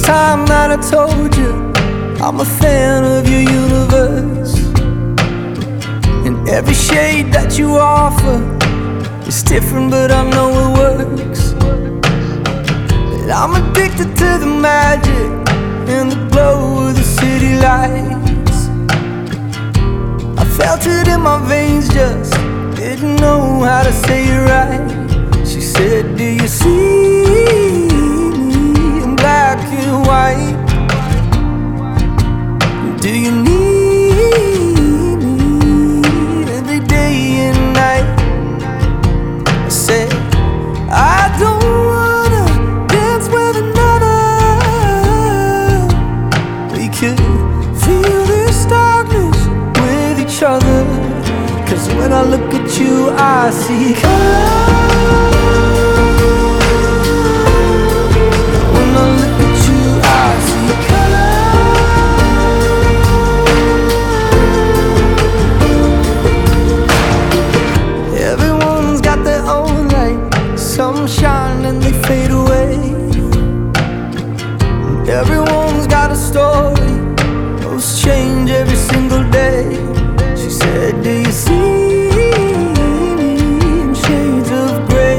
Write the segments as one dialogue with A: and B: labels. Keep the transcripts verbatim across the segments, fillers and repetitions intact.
A: time that I told you I'm a fan of your universe, and every shade that you offer is different, but I know it works. And I'm addicted to the magic and the glow of the city lights. I felt it in my veins, just didn't know how to say it right. She said, do you see me in black and white? Do you need me every day and night? I said, I don't wanna dance with another. We could feel this darkness with each other, 'cause when I look at you I see color. When I look at you I see color. Everyone's got their own light, some shine and they fade away. Everyone's got a story, those change every single day. She said, do you see me in shades of grey?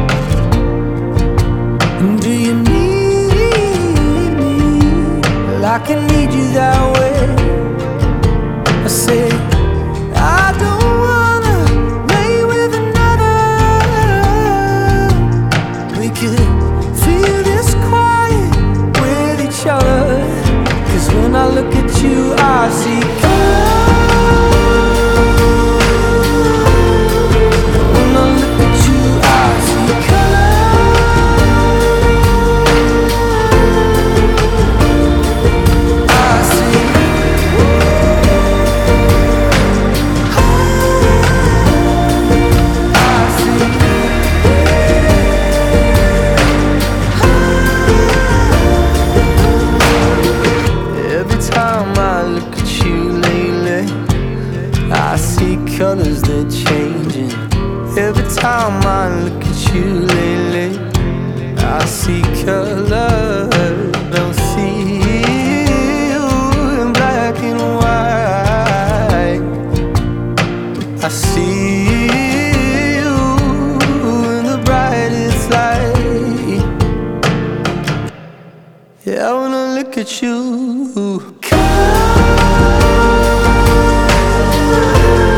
A: And do you need me like I need you that way? I said, I don't wanna lay with another. We could feel this quiet with each other, 'cause when I look at you I see color. When I look at you I see color. I see. I see. Every time I look at you lately, I see colors that changing. Every time I look at you lately, I see colors. Don't see you in black and white. I see you in the brightest light. Yeah, when I look at you, color.